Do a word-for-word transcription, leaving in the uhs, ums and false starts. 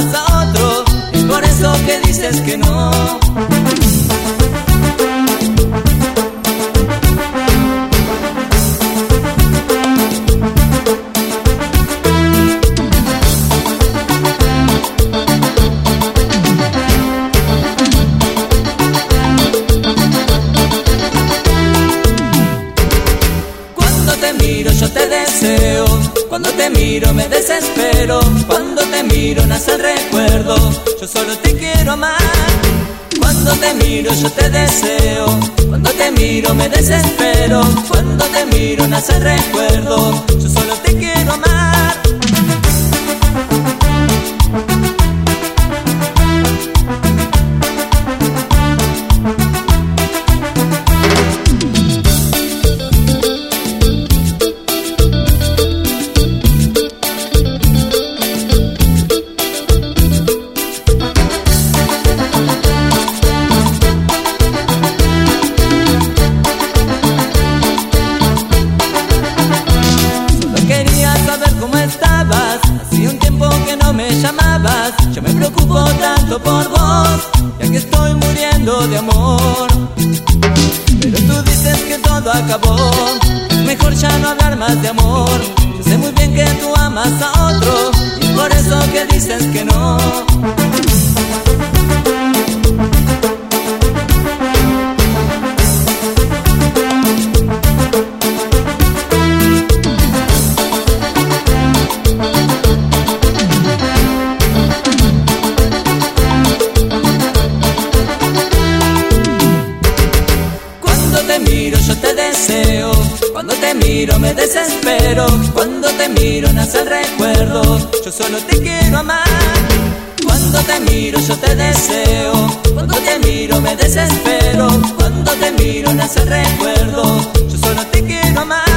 amas a otro, es por eso que dices que no. Yo te deseo, cuando te miro me desespero, cuando te miro nace el recuerdo, yo solo te quiero amar. Cuando te miro yo te deseo, cuando te miro me desespero, cuando te miro nace el recuerdo, yo solo te quiero amar. Hacía un tiempo que no me llamabas, yo me preocupo tanto por vos, ya que estoy muriendo de amor. Pero tú dices que todo acabó, mejor ya no hablar más de amor. Yo sé muy bien que tú amas a otro, y por eso que dices que no. Yo te deseo, cuando te miro me desespero, cuando te miro nace el recuerdo, yo solo te quiero amar. Cuando te miro yo te deseo, cuando te miro me desespero, cuando te miro nace el recuerdo, yo solo te quiero amar.